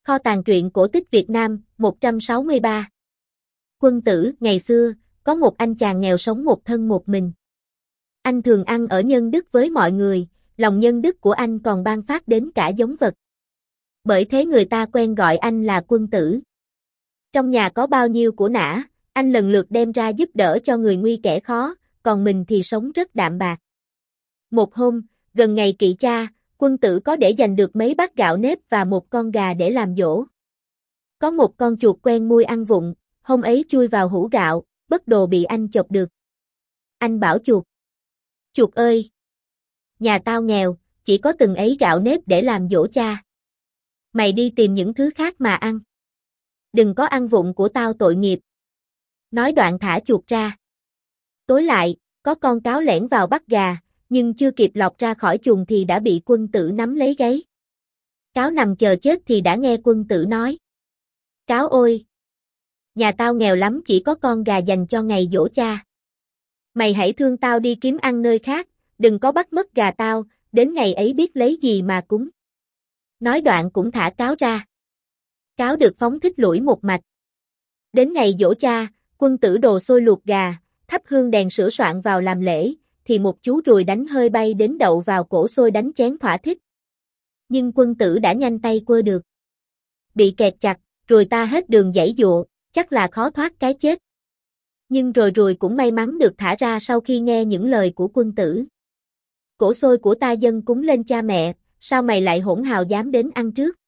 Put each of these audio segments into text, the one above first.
Kho tàng truyện cổ tích Việt Nam, 163. Quân tử, ngày xưa, có một anh chàng nghèo sống một thân một mình. Anh thường ăn ở nhân đức với mọi người, lòng nhân đức của anh còn ban phát đến cả giống vật. Bởi thế người ta quen gọi anh là quân tử. Trong nhà có bao nhiêu của nã, anh lần lượt đem ra giúp đỡ cho người nguy kẻ khó, còn mình thì sống rất đạm bạc. Một hôm, gần ngày kỵ cha, quân tử có để dành được mấy bát gạo nếp và một con gà để làm giỗ. Có một con chuột quen mui ăn vụng, hôm ấy chui vào hũ gạo, bất đồ bị anh chộp được. Anh bảo chuột: "Chuột ơi! Nhà tao nghèo, chỉ có từng ấy gạo nếp để làm giỗ cha. Mày đi tìm những thứ khác mà ăn. Đừng có ăn vụng của tao tội nghiệp." Nói đoạn thả chuột ra. Tối lại, có con cáo lẻn vào bắt gà, nhưng chưa kịp lọt ra khỏi chuồng thì đã bị quân tử nắm lấy gáy. Cáo nằm chờ chết thì đã nghe quân tử nói: "Cáo ôi! Nhà tao nghèo lắm, chỉ có con gà dành cho ngày giỗ cha. Mày hãy thương tao đi kiếm ăn nơi khác, đừng có bắt mất gà tao, đến ngày ấy biết lấy gì mà cúng." Nói đoạn cũng thả cáo ra. Cáo được phóng thích lủi một mạch. Đến ngày giỗ cha, quân tử đồ xôi luộc gà, thắp hương đèn sửa soạn vào làm lễ, thì một chú ruồi đánh hơi bay đến đậu vào cổ xôi đánh chén thỏa thích. Nhưng quân tử đã nhanh tay quơ được. Bị kẹt chặt, ruồi ta hết đường giãy giụa, chắc là khó thoát cái chết. Nhưng rồi ruồi cũng may mắn được thả ra sau khi nghe những lời của quân tử. "Cổ xôi của ta dâng cúng lên cha mẹ, sao mày lại hỗn hào dám đến ăn trước?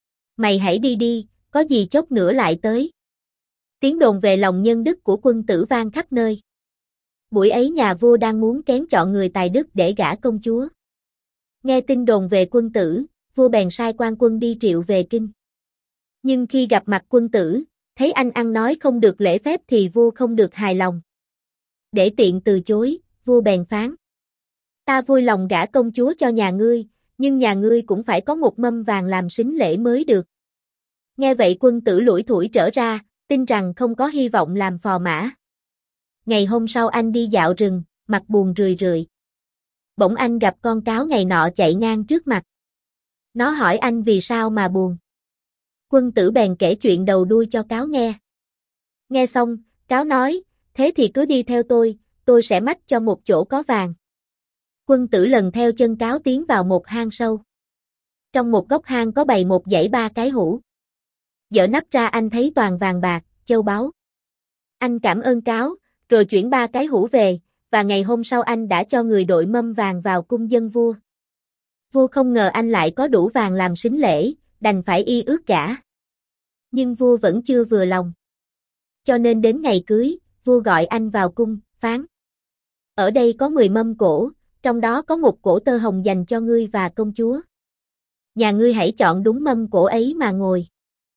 Mày hãy đi đi, có gì chốc nữa lại tới." Tiếng đồn về lòng nhân đức của quân tử vang khắp nơi. Buổi ấy nhà vua đang muốn kén chọn người tài đức để gả công chúa. Nghe tin đồn về quân tử, vua bèn sai quan quân đi triệu về kinh. Nhưng khi gặp mặt quân tử, thấy anh ăn nói không được lễ phép thì vua không được hài lòng. Để tiện từ chối, vua bèn phán: "Ta vui lòng gả công chúa cho nhà ngươi, nhưng nhà ngươi cũng phải có một mâm vàng làm sính lễ mới được." Nghe vậy quân tử lủi thủi trở ra, tin rằng không có hy vọng làm phò mã. Ngày hôm sau anh đi dạo rừng, mặt buồn rười rượi. Bỗng anh gặp con cáo ngày nọ chạy ngang trước mặt. Nó hỏi anh vì sao mà buồn. Quân tử bèn kể chuyện đầu đuôi cho cáo nghe. Nghe xong, cáo nói: "Thế thì cứ đi theo tôi sẽ mách cho một chỗ có vàng." Quân tử lần theo chân cáo tiến vào một hang sâu. Trong một góc hang có bày một dãy 3 cái hũ. Dở nắp ra anh thấy toàn vàng bạc, châu báu. Anh cảm ơn cáo, rồi chuyển 3 cái hũ về, và ngày hôm sau anh đã cho người đội mâm vàng vào cung dâng vua. Vua không ngờ anh lại có đủ vàng làm sính lễ, đành phải y ước gả. Nhưng vua vẫn chưa vừa lòng. Cho nên đến ngày cưới, vua gọi anh vào cung, phán: "Ở đây có 10 mâm cỗ, trong đó có một cỗ tơ hồng dành cho ngươi và công chúa. Nhà ngươi hãy chọn đúng mâm cỗ ấy mà ngồi.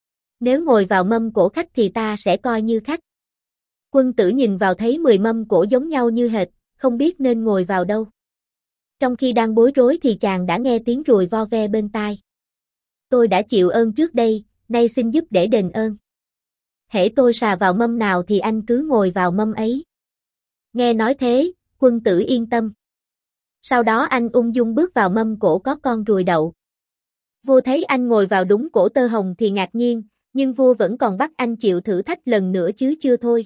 Nếu ngồi vào mâm cỗ khách thì ta sẽ coi như khách." Quân tử nhìn vào thấy 10 mâm cỗ giống nhau như hệt, không biết nên ngồi vào đâu. Trong khi đang bối rối thì chàng đã nghe tiếng ruồi vo ve bên tai. "Tôi đã chịu ơn trước đây, nay xin giúp để đền ơn. Hễ tôi sà vào mâm nào thì anh cứ ngồi vào mâm ấy." Nghe nói thế, quân tử yên tâm. Sau đó anh ung dung bước vào mâm cỗ có con ruồi đậu. Vua thấy anh ngồi vào đúng cỗ tơ hồng thì ngạc nhiên, nhưng vua vẫn còn bắt anh chịu thử thách lần nữa chứ chưa thôi.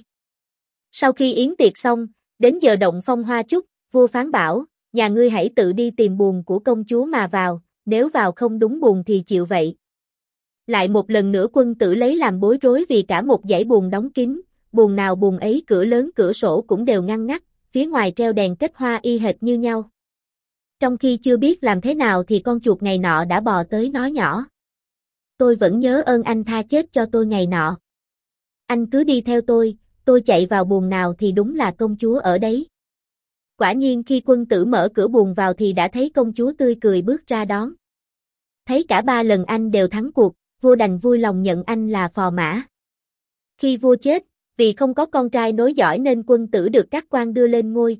Sau khi yến tiệc xong, đến giờ động phong hoa chúc, vua phán bảo: "Nhà ngươi hãy tự đi tìm buồng của công chúa mà vào, nếu vào không đúng buồng thì chịu vậy." Lại một lần nữa quân tử lấy làm bối rối vì cả một dãy buồng đóng kín, buồng nào buồng ấy cửa lớn cửa sổ cũng đều ngăn ngắt, phía ngoài treo đèn kết hoa y hệt như nhau. Trong khi chưa biết làm thế nào thì con chuột ngày nọ đã bò tới nói nhỏ: "Tôi vẫn nhớ ơn anh tha chết cho tôi ngày nọ. Anh cứ đi theo tôi chạy vào buồng nào thì đúng là công chúa ở đấy." Quả nhiên khi quân tử mở cửa buồng vào thì đã thấy công chúa tươi cười bước ra đón. Thấy cả 3 lần anh đều thắng cuộc, vua đành vui lòng nhận anh là phò mã. Khi vua chết, vì không có con trai nối dõi nên quân tử được các quan đưa lên ngôi.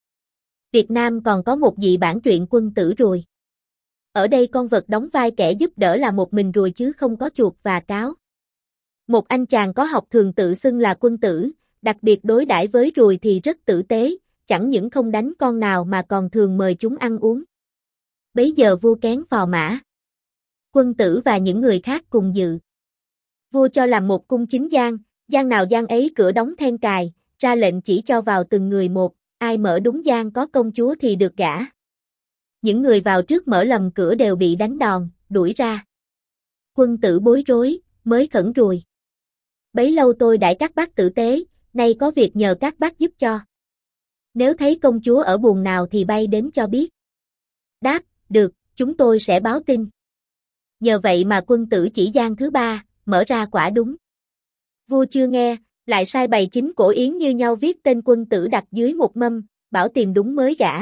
Việt Nam còn có một dị bản truyện quân tử ruồi. Ở đây con vật đóng vai kẻ giúp đỡ là một mình ruồi chứ không có chuột và cáo. Một anh chàng có học thường tự xưng là quân tử, đặc biệt đối đãi với ruồi thì rất tử tế, chẳng những không đánh con nào mà còn thường mời chúng ăn uống. Bấy giờ vua kén phò mã. Quân Tử và những người khác cùng dự. Vua cho làm một cung chính gian, gian nào gian ấy cửa đóng then cài, ra lệnh chỉ cho vào từng người một, ai mở đúng gian có công chúa thì được gả. Những người vào trước mở lầm cửa đều bị đánh đòn, đuổi ra. Quân Tử bối rối, mới khẩn ruồi. Bấy lâu tôi đãi các bác tử tế, nay có việc nhờ các bác giúp cho. Nếu thấy công chúa ở buồng nào thì bay đến cho biết. Đáp, được, chúng tôi sẽ báo tin. Nhờ vậy mà Quân Tử chỉ gian thứ ba, mở ra quả đúng. Vua chưa nghe, lại sai bày 9 cổ yến như nhau viết tên Quân Tử đặt dưới một mâm, bảo tìm đúng mới gả.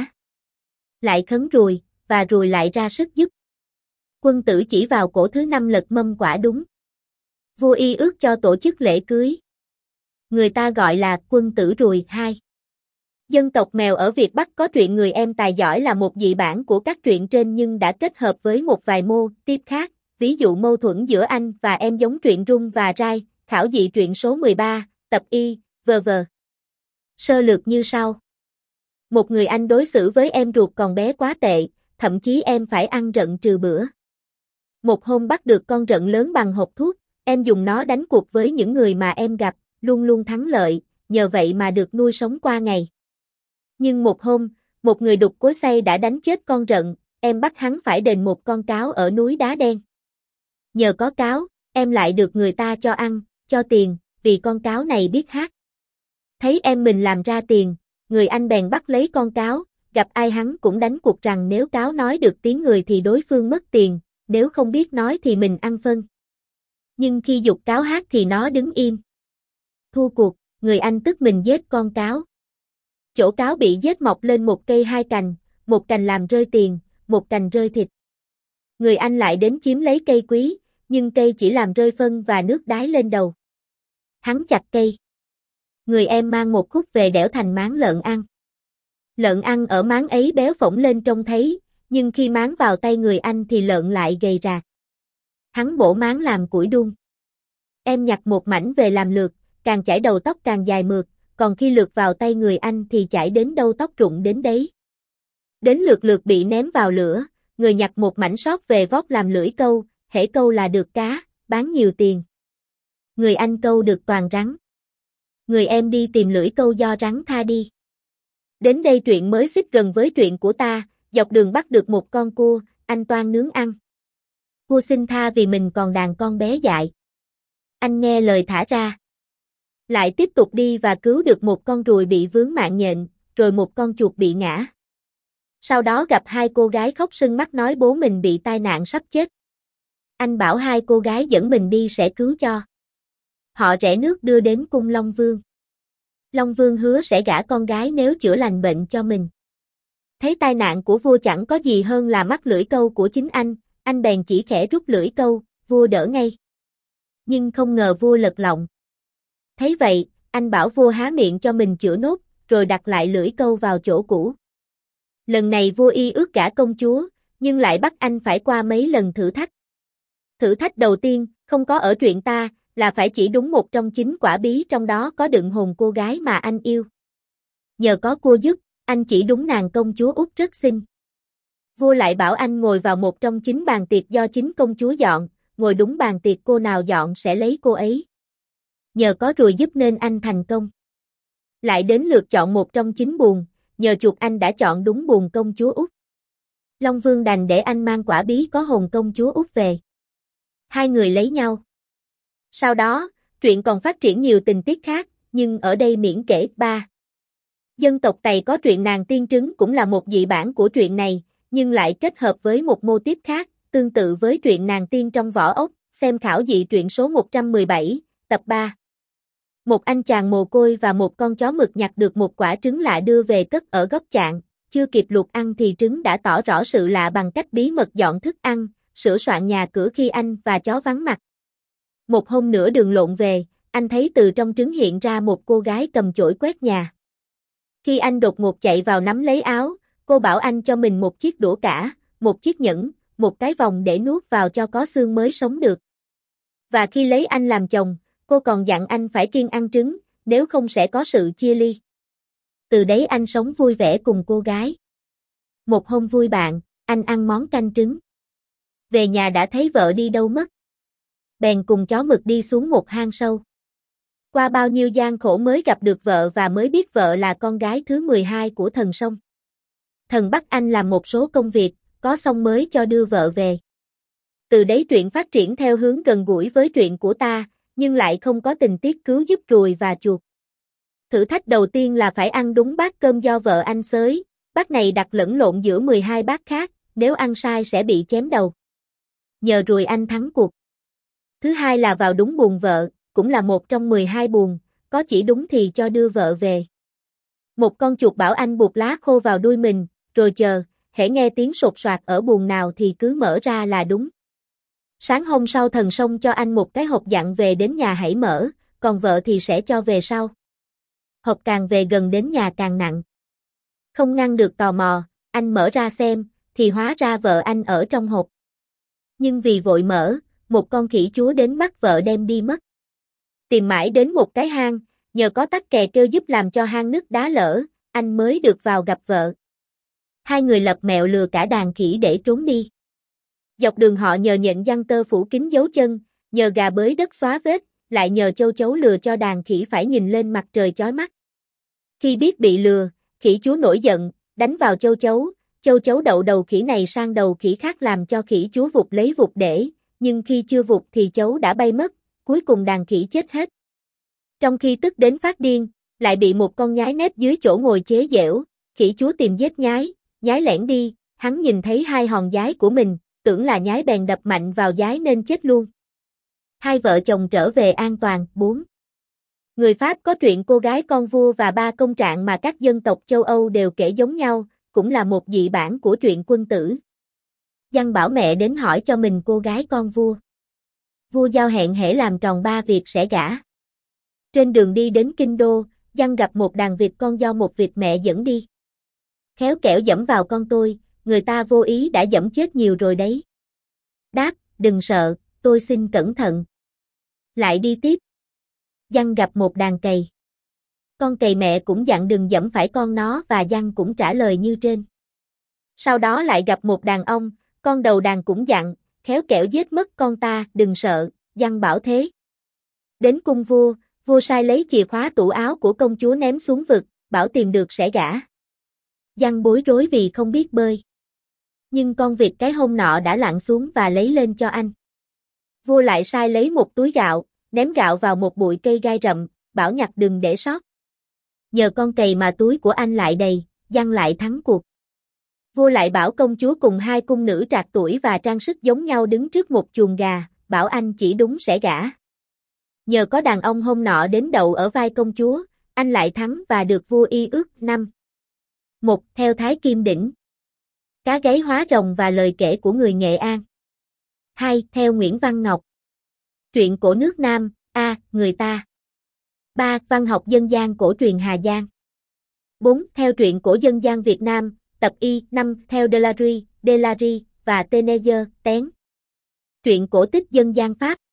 Lại khấn ruồi, và ruồi lại ra sức giúp. Quân Tử chỉ vào cổ thứ 5 lật mâm quả đúng. Vua y ước cho tổ chức lễ cưới. Người ta gọi là Quân Tử ruồi 2. Dân tộc Mèo ở Việt Bắc có truyện người em tài giỏi là một dị bản của các truyện trên nhưng đã kết hợp với một vài mô típ khác, ví dụ mâu thuẫn giữa anh và em giống truyện Rung và Rai, khảo dị truyện số 13, tập Y, v.v. Sơ lược như sau. Một người anh đối xử với em ruột còn bé quá tệ, thậm chí em phải ăn rận trừ bữa. Một hôm bắt được con rận lớn bằng hộp thuốc, em dùng nó đánh cuộc với những người mà em gặp, luôn luôn thắng lợi, nhờ vậy mà được nuôi sống qua ngày. Nhưng một hôm, một người đục cối xay đã đánh chết con rận, em bắt hắn phải đền một con cáo ở núi Đá Đen. Nhờ có cáo, em lại được người ta cho ăn, cho tiền, vì con cáo này biết hát. Thấy em mình làm ra tiền, người anh bèn bắt lấy con cáo, gặp ai hắn cũng đánh cuộc rằng nếu cáo nói được tiếng người thì đối phương mất tiền, nếu không biết nói thì mình ăn phân. Nhưng khi giục cáo hát thì nó đứng im. Thua cuộc, người anh tức mình giết con cáo. Chỗ cáo bị giết mọc lên một cây 2 cành, một cành làm rơi tiền, một cành rơi thịt. Người anh lại đến chiếm lấy cây quý, nhưng cây chỉ làm rơi phân và nước đái lên đầu. Hắn chặt cây. Người em mang một khúc về đẽo thành máng lợn ăn. Lợn ăn ở máng ấy béo phổng lên trông thấy, nhưng khi máng vào tay người anh thì lợn lại gầy rạc. Hắn bổ máng làm củi đun. Em nhặt một mảnh về làm lược, càng chải đầu tóc càng dài mượt, còn khi lược vào tay người anh thì chải đến đâu tóc rụng đến đấy. Đến lượt lượt bị ném vào lửa, người nhặt một mảnh sót về vót làm lưỡi câu, hễ câu là được cá, bán nhiều tiền. Người anh câu được toàn rắn. Người em đi tìm lưỡi câu do rắn tha đi. Đến đây truyện mới xích gần với truyện của ta, dọc đường bắt được một con cua, anh toan nướng ăn. Cua xin tha vì mình còn đàn con bé dại. Anh nghe lời thả ra. Lại tiếp tục đi và cứu được một con ruồi bị vướng mạng nhện, rồi một con chuột bị ngã. Sau đó gặp 2 cô gái khóc sưng mắt nói bố mình bị tai nạn sắp chết. Anh bảo 2 cô gái dẫn mình đi sẽ cứu cho. Họ rẽ nước đưa đến cung Long Vương. Long Vương hứa sẽ gả con gái nếu chữa lành bệnh cho mình. Thấy tai nạn của vua chẳng có gì hơn là mắc lưỡi câu của chính anh bèn chỉ khẽ rút lưỡi câu, vua đỡ ngay. Nhưng không ngờ vua lật lọng. Thấy vậy, anh bảo vua há miệng cho mình chữa nốt, rồi đặt lại lưỡi câu vào chỗ cũ. Lần này vua y ước gả công chúa, nhưng lại bắt anh phải qua mấy lần thử thách. Thử thách đầu tiên, không có ở truyện ta, là phải chỉ đúng một trong 9 quả bí trong đó có đựng hồn cô gái mà anh yêu. Nhờ có cô giúp, anh chỉ đúng nàng công chúa Út rất xinh. Vua lại bảo anh ngồi vào một trong 9 bàn tiệc do 9 công chúa dọn, ngồi đúng bàn tiệc cô nào dọn sẽ lấy cô ấy. Nhờ có ruồi giúp nên anh thành công. Lại đến lượt chọn một trong 9 buồng, nhờ chuột anh đã chọn đúng buồng công chúa Út. Long Vương đành để anh mang quả bí có hồn công chúa Út về. 2 người lấy nhau. Sau đó, truyện còn phát triển nhiều tình tiết khác, nhưng ở đây miễn kể 3. Dân tộc Tày có truyện nàng tiên trứng cũng là một dị bản của truyện này, nhưng lại kết hợp với một mô típ khác, tương tự với truyện nàng tiên trong vỏ ốc, xem khảo dị truyện số 117, tập 3. Một anh chàng mồ côi và một con chó mực nhặt được một quả trứng lạ đưa về cất ở góc chạn, chưa kịp luộc ăn thì trứng đã tỏ rõ sự lạ bằng cách bí mật dọn thức ăn, sửa soạn nhà cửa khi anh và chó vắng mặt. Một hôm nửa đường lộn về, anh thấy từ trong trứng hiện ra một cô gái cầm chổi quét nhà. Khi anh đột ngột chạy vào nắm lấy áo, cô bảo anh cho mình một chiếc đũa cả, một chiếc nhẫn, một cái vòng để nuốt vào cho có xương mới sống được. Và khi lấy anh làm chồng, cô còn dặn anh phải kiêng ăn trứng, nếu không sẽ có sự chia ly. Từ đấy anh sống vui vẻ cùng cô gái. Một hôm vui bạn, anh ăn món canh trứng. Về nhà đã thấy vợ đi đâu mất. Bèn cùng chó mực đi xuống một hang sâu. Qua bao nhiêu gian khổ mới gặp được vợ và mới biết vợ là con gái thứ 12 của thần sông. Thần bắt anh làm một số công việc, có xong mới cho đưa vợ về. Từ đấy truyện phát triển theo hướng gần gũi với truyện của ta, nhưng lại không có tình tiết cứu giúp ruồi và chuột. Thử thách đầu tiên là phải ăn đúng bát cơm do vợ anh xới, bát này đặt lẫn lộn giữa 12 bát khác, nếu ăn sai sẽ bị chém đầu. Nhờ ruồi anh thắng cuộc. Thứ hai là vào đúng buồng vợ, cũng là một trong 12 buồng, có chỉ đúng thì cho đưa vợ về. Một con chuột bảo anh buộc lá khô vào đuôi mình, rồi chờ, hễ nghe tiếng sột soạt ở buồng nào thì cứ mở ra là đúng. Sáng hôm sau thần sông cho anh một cái hộp dặn về đến nhà hãy mở, còn vợ thì sẽ cho về sau. Hộp càng về gần đến nhà càng nặng. Không ngăn được tò mò, anh mở ra xem, thì hóa ra vợ anh ở trong hộp. Nhưng vì vội mở, một con khỉ chúa đến bắt vợ đem đi mất. Tìm mãi đến một cái hang, nhờ có tắc kè kêu giúp làm cho hang nứt đá lở, anh mới được vào gặp vợ. Hai người lập mẹo lừa cả đàn khỉ để trốn đi. Dọc đường họ nhờ nhện giăng tơ phủ kín dấu chân, nhờ gà bới đất xóa vết, lại nhờ châu chấu lừa cho đàn khỉ phải nhìn lên mặt trời chói mắt. Khi biết bị lừa, khỉ chúa nổi giận, đánh vào châu chấu đậu đầu khỉ này sang đầu khỉ khác làm cho khỉ chúa vụt lấy vụt để, nhưng khi chưa vụt thì chấu đã bay mất, cuối cùng đàn khỉ chết hết. Trong khi tức đến phát điên, lại bị một con nhái nép dưới chỗ ngồi chế giễu, khỉ chúa tìm giết nhái lẻn đi, hắn nhìn thấy hai hòn giái của mình, tưởng là nhái bèn đập mạnh vào giái nên chết luôn. Hai vợ chồng trở về an toàn. 4. Người Pháp có truyện cô gái con vua và ba công trạng mà các dân tộc châu Âu đều kể giống nhau, cũng là một dị bản của truyện quân tử. Giăng bảo mẹ đến hỏi cho mình cô gái con vua. Vua giao hẹn hễ làm tròn 3 việc sẽ gả. Trên đường đi đến kinh đô, Giăng gặp một đàn vịt con do một vịt mẹ dẫn đi. Khéo kẻo dẫm vào con tôi, người ta vô ý đã dẫm chết nhiều rồi đấy. Đáp, đừng sợ, tôi xin cẩn thận. Lại đi tiếp. Giăng gặp một đàn cầy. Con cầy mẹ cũng dặn đừng dẫm phải con nó và Giăng cũng trả lời như trên. Sau đó lại gặp một đàn ong, con đầu đàn cũng dặn, khéo kẻo giết mất con ta, đừng sợ, Giăng bảo thế. Đến cung vua, vua sai lấy chìa khóa tủ áo của công chúa ném xuống vực, bảo tìm được sẽ gả. Giăng bối rối vì không biết bơi. Nhưng con vịt cái hôm nọ đã lặn xuống và lấy lên cho anh. Vua lại sai lấy một túi gạo, ném gạo vào một bụi cây gai rậm, bảo nhặt đừng để sót. Nhờ con cầy mà túi của anh lại đầy, Giăng lại thắng cuộc. Vua lại bảo công chúa cùng hai cung nữ trạc tuổi và trang sức giống nhau đứng trước một chuồng gà, bảo anh chỉ đúng sẽ gả. Nhờ có đàn ông hôm nọ đến đậu ở vai công chúa, anh lại thắng và được vua y ước. 5. 1. Theo Thái Kim Đỉnh. Cá gáy hóa rồng và lời kể của người Nghệ An. 2. Theo Nguyễn Văn Ngọc. Truyện cổ nước Nam, người ta. 3. Văn học dân gian cổ truyền Hà Giang. 4. Theo truyện cổ dân gian Việt Nam, tập Y. 5. Theo Delary và Teneyer, Tén. Truyện cổ tích dân gian Pháp.